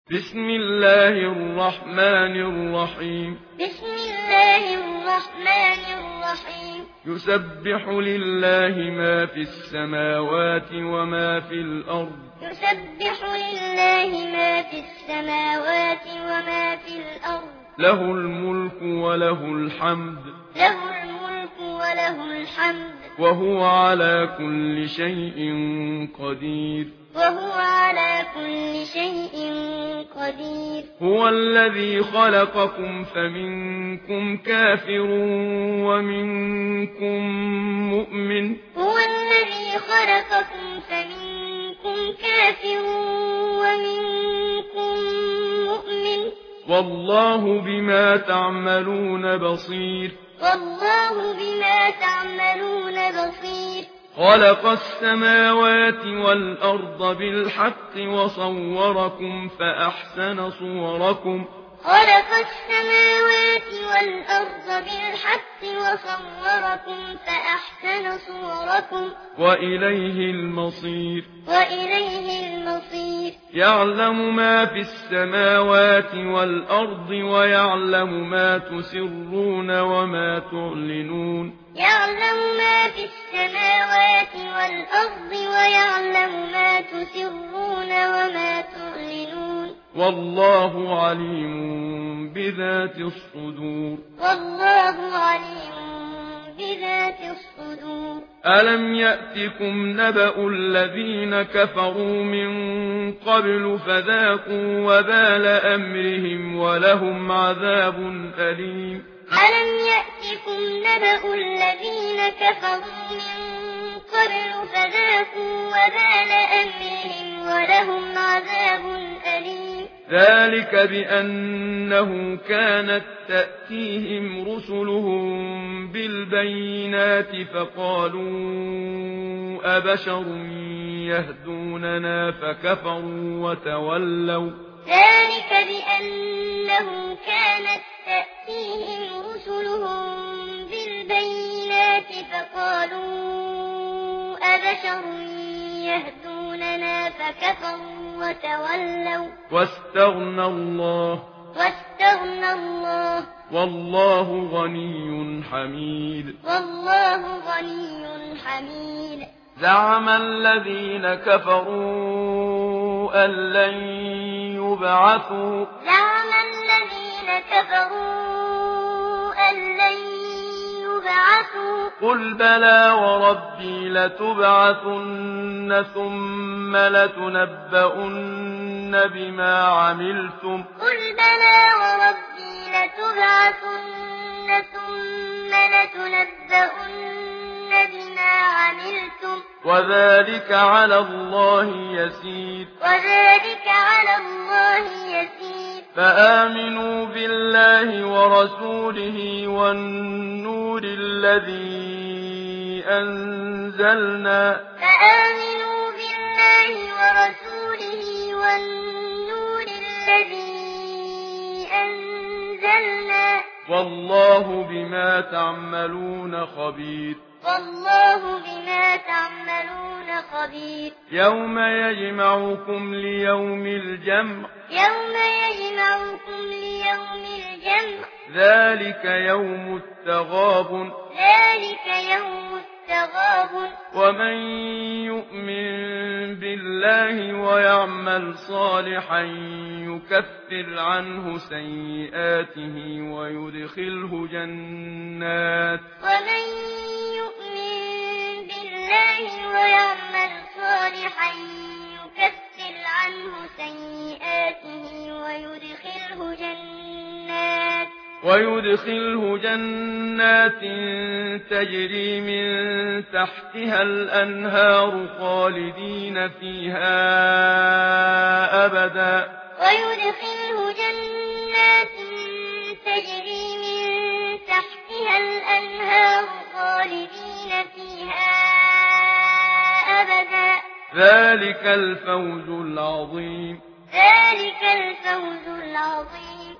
بسم الله الرحمن الرحيم بسم الله الرحمن الرحيم يسبح لله ما في السماوات وما في الأرض يسبح لله ما في السماوات وما في الأرض له الملك وله الحمد له الملك وله الحمد وهو على كل شيء قدير وهو على كل شيء قدير هو الذي خلقكم فمنكم كافر ومنكم مؤمن هو الذي خلقكم فمنكم كافر ومنكم مؤمن والله بما تعملون بصير والله بما تعملون بصير خلق السماوات والأرض بالحق وصوركم فأحسن صوركم خلق السماوات والأرض بالحق وصوركم فأحسن صوركم وإليه المصير وإليه المصير يعلم ما في السماوات والأرض ويعلم ما تسرون وما تعلنون يعلم ما في السماوات والأرض ويعلم ما تسرون وما تعلنون والله عليم بذات الصدور والله عليم بذات الصدور ألم يأتكم نبأ الذين كفروا من قبل فذاقوا وبال أمرهم ولهم عذاب أليم ألم يأتكم نبأ الذين كفروا من قبل فذاقوا وبال أمرهم ولهم عذاب أليم ذلك بأنه كانت تأتيهم رسلهم بالبينات فقالوا أبشر يهدوننا فكفروا وتولوا ذلك بأنه كانت تأتيهم رسلهم بالبينات فقالوا أبشر يهدوننا فكفروا وتولوا واستغنى الله والله غني حميد والله غني حميد زعم الذين كفروا أن لن يبعثوا زعم الذين كفروا أن لن يبعثوا قل بلى وربي لتبعثن ثم لتنبؤن بما عملتم قل بلى وربي لتبعثن ثم لتنبؤن بما عملتم وذلك على الله يسير وذلك على الله يسير فآمنوا بالله ورسوله والنور الذي أنزلنا فآمنوا بالله ورسوله والنور الذي أنزلنا والله بما تعملون خبير والله بما تعملون خبير يوم يجمعكم ليوم الجمع يوم يجمعكم ليوم الجمع ذلك يوم التغابن ذلك يوم التغابن ومن يؤمن بالله ويعمل صالحا يكفر عنه سيئاته ويدخله جنات ومن يؤمن بالله ويعمل صالحا يكفر عنه سيئاته ويدخله جنات تجري من تحتها الأنهار خالدين فيها أبدا ويدخله جنات تجري من تحتها الأنهار خالدين فيها أبدا ذلك الفوز العظيم ذلك الفوز العظيم